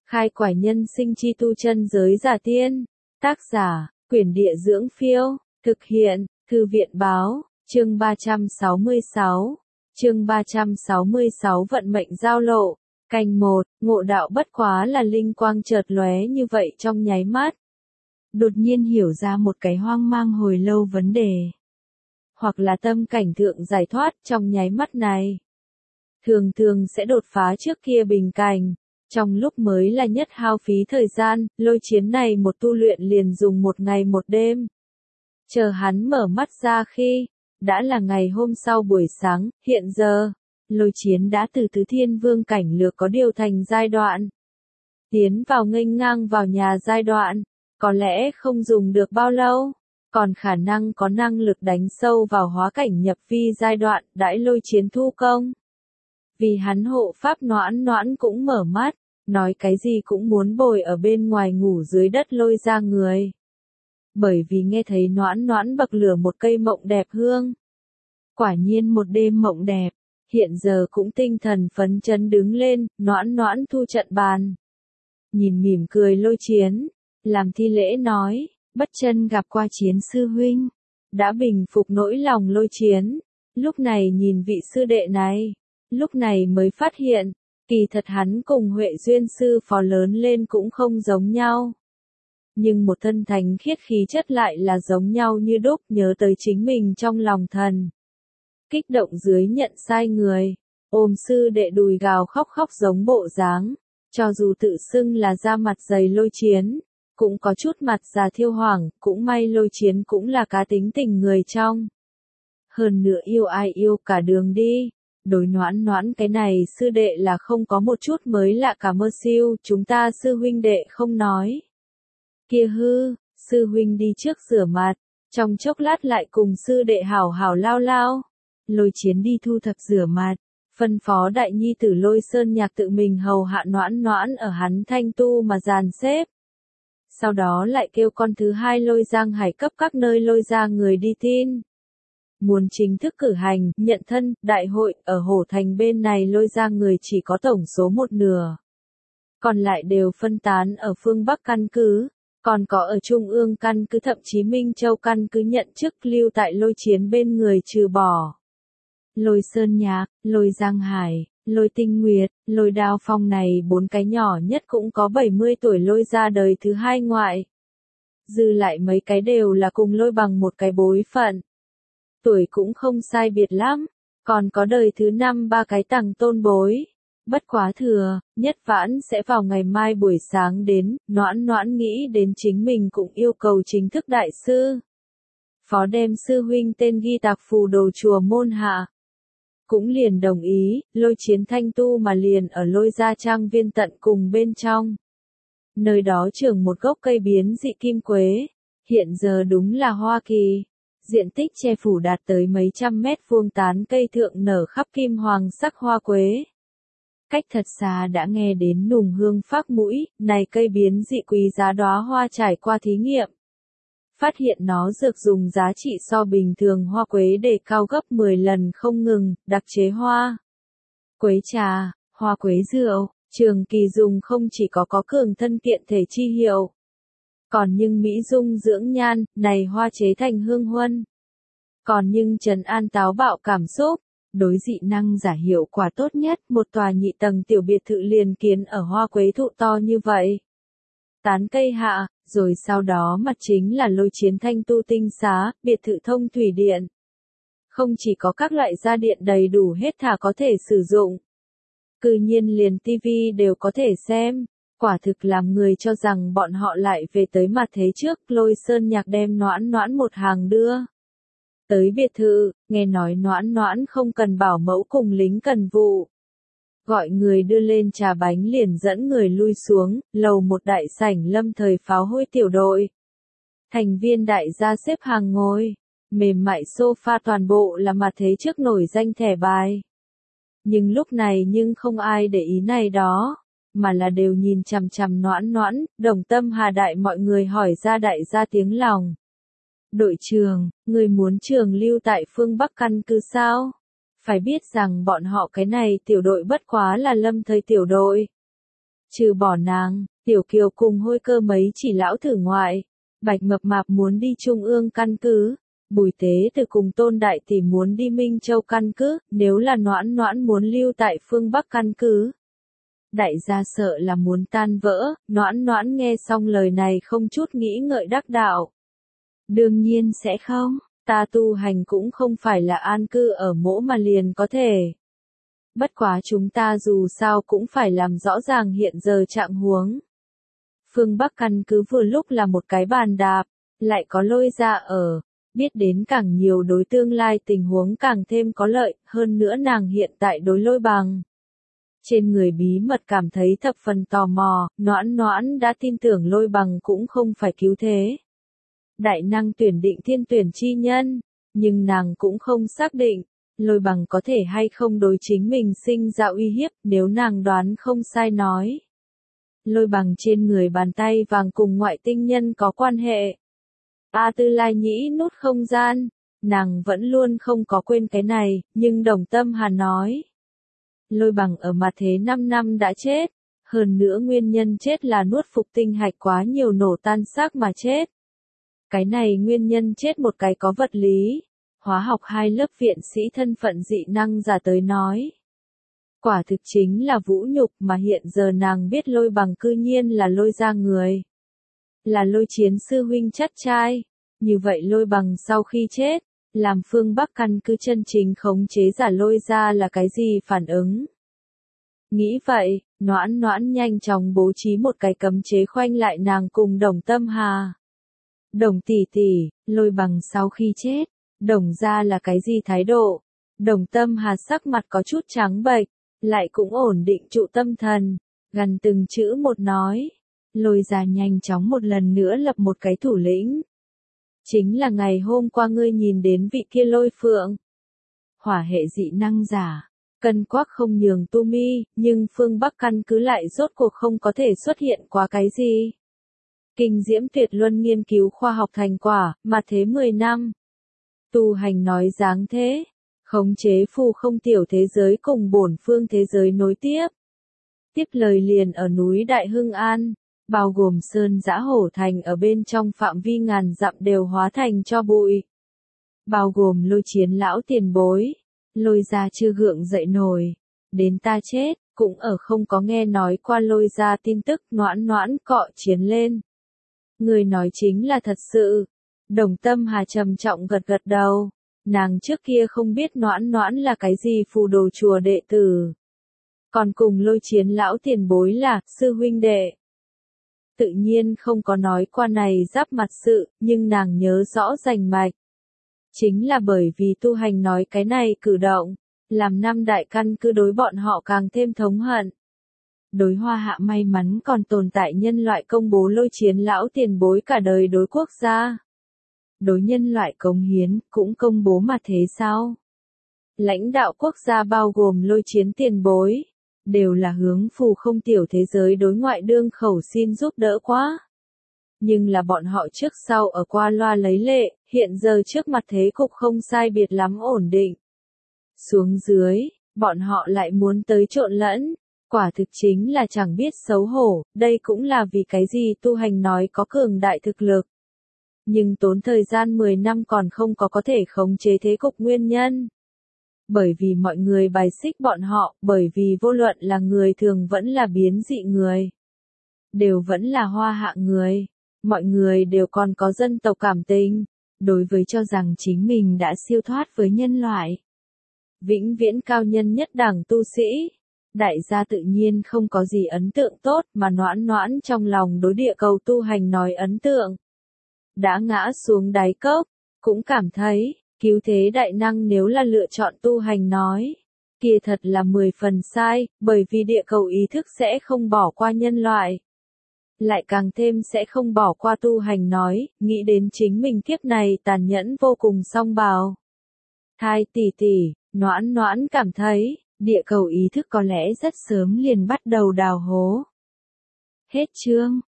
Khai quải nhân sinh chi tu chân giới giả tiên. Tác giả, Quyển Địa Dưỡng Phiêu. Thực hiện, Thư viện Báo. Chương 366. Chương 366 Vận mệnh giao lộ. Canh 1, ngộ đạo bất quá là linh quang chợt lóe như vậy trong nháy mắt. Đột nhiên hiểu ra một cái hoang mang hồi lâu vấn đề. Hoặc là tâm cảnh thượng giải thoát trong nháy mắt này. Thường thường sẽ đột phá trước kia bình cảnh. Trong lúc mới là nhất hao phí thời gian, lôi chiến này một tu luyện liền dùng một ngày một đêm. Chờ hắn mở mắt ra khi, đã là ngày hôm sau buổi sáng, hiện giờ, lôi chiến đã từ tứ thiên vương cảnh lược có điều thành giai đoạn. Tiến vào nghênh ngang vào nhà giai đoạn, có lẽ không dùng được bao lâu, còn khả năng có năng lực đánh sâu vào hóa cảnh nhập vi giai đoạn, đãi lôi chiến thu công. Vì hắn hộ pháp Noãn Noãn cũng mở mắt, nói cái gì cũng muốn bồi ở bên ngoài ngủ dưới đất lôi ra người. Bởi vì nghe thấy Noãn Noãn bậc lửa một cây mộng đẹp hương. Quả nhiên một đêm mộng đẹp, hiện giờ cũng tinh thần phấn chấn đứng lên, Noãn Noãn thu trận bàn. Nhìn mỉm cười lôi chiến, làm thi lễ nói, bất chân gặp qua chiến sư huynh. Đã bình phục nỗi lòng lôi chiến, lúc này nhìn vị sư đệ này. Lúc này mới phát hiện, kỳ thật hắn cùng Huệ Duyên sư phó lớn lên cũng không giống nhau. Nhưng một thân thánh khiết khí chất lại là giống nhau như đúc, nhớ tới chính mình trong lòng thần. Kích động dưới nhận sai người, ôm sư đệ đùi gào khóc khóc giống bộ dáng, cho dù tự xưng là da mặt dày lôi chiến, cũng có chút mặt già thiêu hoảng, cũng may lôi chiến cũng là cá tính tình người trong. Hơn nữa yêu ai yêu cả đường đi. Đối Noãn Noãn cái này sư đệ là không có một chút mới lạ cả mơ siêu, chúng ta sư huynh đệ không nói. Kia hư, sư huynh đi trước rửa mặt, trong chốc lát lại cùng sư đệ hảo hảo lao lao. Lôi chiến đi thu thập rửa mặt, phân phó đại nhi tử Lôi Sơn Nhạc tự mình hầu hạ Noãn Noãn ở hắn thanh tu mà dàn xếp. Sau đó lại kêu con thứ hai Lôi Giang Hải cấp các nơi lôi ra người đi tin. Muốn chính thức cử hành, nhận thân, đại hội, ở Hổ Thành bên này lôi ra người chỉ có tổng số một nửa. Còn lại đều phân tán ở phương Bắc căn cứ, còn có ở Trung ương căn cứ thậm chí Minh Châu căn cứ nhận chức lưu tại lôi chiến bên người trừ bỏ. Lôi Sơn Nhạc, Lôi Giang Hải, Lôi Tinh Nguyệt, Lôi Đao Phong này bốn cái nhỏ nhất cũng có 70 tuổi lôi ra đời thứ hai ngoại. Dư lại mấy cái đều là cùng lôi bằng một cái bối phận. Tuổi cũng không sai biệt lắm, còn có đời thứ năm ba cái tầng tôn bối. Bất quá thừa, nhất vãn sẽ vào ngày mai buổi sáng đến, Noãn Noãn nghĩ đến chính mình cũng yêu cầu chính thức đại sư. Phó đem sư huynh tên ghi tạc phù đồ chùa môn hạ. Cũng liền đồng ý, lôi chiến thanh tu mà liền ở lôi gia trang viên tận cùng bên trong. Nơi đó trưởng một gốc cây biến dị kim quế, hiện giờ đúng là Hoa Kỳ. Diện tích che phủ đạt tới mấy trăm mét vuông tán cây thượng nở khắp kim hoàng sắc hoa quế. Cách thật xa đã nghe đến nùng hương phác mũi, này cây biến dị quý giá đóa hoa trải qua thí nghiệm. Phát hiện nó dược dùng giá trị so bình thường hoa quế để cao gấp 10 lần không ngừng, đặc chế hoa quế trà, hoa quế rượu, trường kỳ dùng không chỉ có cường thân kiện thể chi hiệu. Còn nhưng mỹ dung dưỡng nhan, này hoa chế thành hương huân. Còn nhưng trấn an táo bạo cảm xúc, đối dị năng giả hiệu quả tốt nhất, một tòa nhị tầng tiểu biệt thự liền kiến ở hoa quế thụ to như vậy. Tán cây hạ, rồi sau đó mặt chính là lôi chiến thanh tu tinh xá, biệt thự thông thủy điện. Không chỉ có các loại gia điện đầy đủ hết thà có thể sử dụng. Cư nhiên liền tivi đều có thể xem. Quả thực làm người cho rằng bọn họ lại về tới mặt thế trước, Lôi Sơn Nhạc đem Noãn Noãn một hàng đưa. Tới biệt thự, nghe nói Noãn Noãn không cần bảo mẫu cùng lính cần vụ. Gọi người đưa lên trà bánh liền dẫn người lui xuống, lầu một đại sảnh lâm thời pháo hôi tiểu đội. Thành viên đại gia xếp hàng ngồi, mềm mại sofa toàn bộ là mặt thế trước nổi danh thẻ bài. Nhưng lúc này không ai để ý này đó. Mà là đều nhìn chằm chằm Noãn Noãn, đồng tâm hà đại mọi người hỏi ra đại gia tiếng lòng. Đội trưởng, người muốn trường lưu tại phương Bắc căn cứ sao? Phải biết rằng bọn họ cái này tiểu đội bất quá là lâm thời tiểu đội. Trừ bỏ nàng, Tiểu Kiều cùng Hôi Cơ mấy chỉ lão thử ngoại, Bạch Mập Mạp muốn đi Trung ương căn cứ, Bùi Tế Từ cùng Tôn Đại Tỷ muốn đi Minh Châu căn cứ, nếu là Noãn Noãn muốn lưu tại phương Bắc căn cứ. Đại gia sợ là muốn tan vỡ, Noãn Noãn nghe xong lời này không chút nghĩ ngợi đắc đạo. Đương nhiên sẽ không, ta tu hành cũng không phải là an cư ở mỗ mà liền có thể. Bất quá chúng ta dù sao cũng phải làm rõ ràng hiện giờ trạng huống. Phương Bắc căn cứ vừa lúc là một cái bàn đạp, lại có Lôi Gia ở, biết đến càng nhiều đối tương lai tình huống càng thêm có lợi, hơn nữa nàng hiện tại đối Lôi Bằng. Trên người bí mật cảm thấy thập phần tò mò, Noãn Noãn đã tin tưởng Lôi Bằng cũng không phải cứu thế. Đại năng tuyển định thiên tuyển chi nhân, nhưng nàng cũng không xác định, Lôi Bằng có thể hay không đối chính mình sinh ra uy hiếp, nếu nàng đoán không sai nói. Lôi Bằng trên người bàn tay vàng cùng ngoại tinh nhân có quan hệ. A Tư Lai nhĩ nút không gian, nàng vẫn luôn không có quên cái này, nhưng Đồng Tâm Hà nói. Lôi Bằng ở mặt thế 5 năm đã chết, hơn nữa nguyên nhân chết là nuốt phục tinh hạch quá nhiều nổ tan xác mà chết. Cái này nguyên nhân chết một cái có vật lý, hóa học 2 lớp viện sĩ thân phận dị năng giả tới nói. Quả thực chính là vũ nhục mà hiện giờ nàng biết Lôi Bằng cư nhiên là Lôi gia người. Là Lôi Chiến sư huynh chắt trai. Như vậy Lôi Bằng sau khi chết, làm phương Bắc căn cứ chân chính khống chế giả Lôi gia là cái gì phản ứng? Nghĩ vậy, Noãn Noãn nhanh chóng bố trí một cái cấm chế khoanh lại nàng cùng Đồng Tâm Hà. Đồng tỷ tỷ, Lôi Bằng sau khi chết, Đồng gia là cái gì thái độ? Đồng Tâm Hà sắc mặt có chút trắng bệch, lại cũng ổn định trụ tâm thần, gần từng chữ một nói. Lôi gia nhanh chóng một lần nữa lập một cái thủ lĩnh. Chính là ngày hôm qua ngươi nhìn đến vị kia Lôi Phượng. Hỏa hệ dị năng giả, cân quắc không nhường tu mi, nhưng phương Bắc căn cứ lại rốt cuộc không có thể xuất hiện qua cái gì. Kinh diễm tuyệt luân nghiên cứu khoa học thành quả, mà thế 10 năm. Tu hành nói dáng thế, khống chế phù không tiểu thế giới cùng bổn phương thế giới nối tiếp. Tiếp lời liền ở núi Đại Hưng An, bao gồm Sơn Dã Hổ Thành ở bên trong phạm vi ngàn dặm đều hóa thành cho bụi. Bao gồm Lôi Chiến lão tiền bối, Lôi gia chưa gượng dậy nổi, đến ta chết, cũng ở không có nghe nói qua Lôi gia tin tức. Noãn Noãn cọ chiến lên. Người nói chính là thật sự. Đồng Tâm Hà trầm trọng gật gật đầu. Nàng trước kia không biết Noãn Noãn là cái gì phù đồ chùa đệ tử. Còn cùng Lôi Chiến lão tiền bối là sư huynh đệ. Tự nhiên không có nói qua này giáp mặt sự, nhưng nàng nhớ rõ rành mạch. Chính là bởi vì tu hành nói cái này cử động, làm năm đại căn cứ đối bọn họ càng thêm thống hận. Đối Hoa Hạ may mắn còn tồn tại nhân loại công bố Lôi Chiến lão tiền bối cả đời đối quốc gia. Đối nhân loại cống hiến, cũng công bố mà thế sao? Lãnh đạo quốc gia bao gồm Lôi Chiến tiền bối, đều là hướng phù không tiểu thế giới đối ngoại đương khẩu xin giúp đỡ quá. Nhưng là bọn họ trước sau ở qua loa lấy lệ, hiện giờ trước mặt thế cục không sai biệt lắm ổn định. Xuống dưới, bọn họ lại muốn tới trộn lẫn, quả thực chính là chẳng biết xấu hổ, đây cũng là vì cái gì tu hành nói có cường đại thực lực. Nhưng tốn thời gian 10 năm còn không có thể khống chế thế cục nguyên nhân. Bởi vì mọi người bài xích bọn họ, bởi vì vô luận là người thường vẫn là biến dị người. Đều vẫn là Hoa Hạ người. Mọi người đều còn có dân tộc cảm tình, đối với cho rằng chính mình đã siêu thoát với nhân loại. Vĩnh viễn cao nhân nhất đẳng tu sĩ. Đại gia tự nhiên không có gì ấn tượng tốt mà Noãn Noãn trong lòng đối địa cầu tu hành nói ấn tượng. Đã ngã xuống đáy cốc, cũng cảm thấy, cứu thế đại năng nếu là lựa chọn tu hành nói, kia thật là 10 phần sai, bởi vì địa cầu ý thức sẽ không bỏ qua nhân loại. Lại càng thêm sẽ không bỏ qua tu hành nói, nghĩ đến chính mình kiếp này tàn nhẫn vô cùng song bào. Thai tỷ tỷ, Noãn Noãn cảm thấy, địa cầu ý thức có lẽ rất sớm liền bắt đầu đào hố. Hết chương.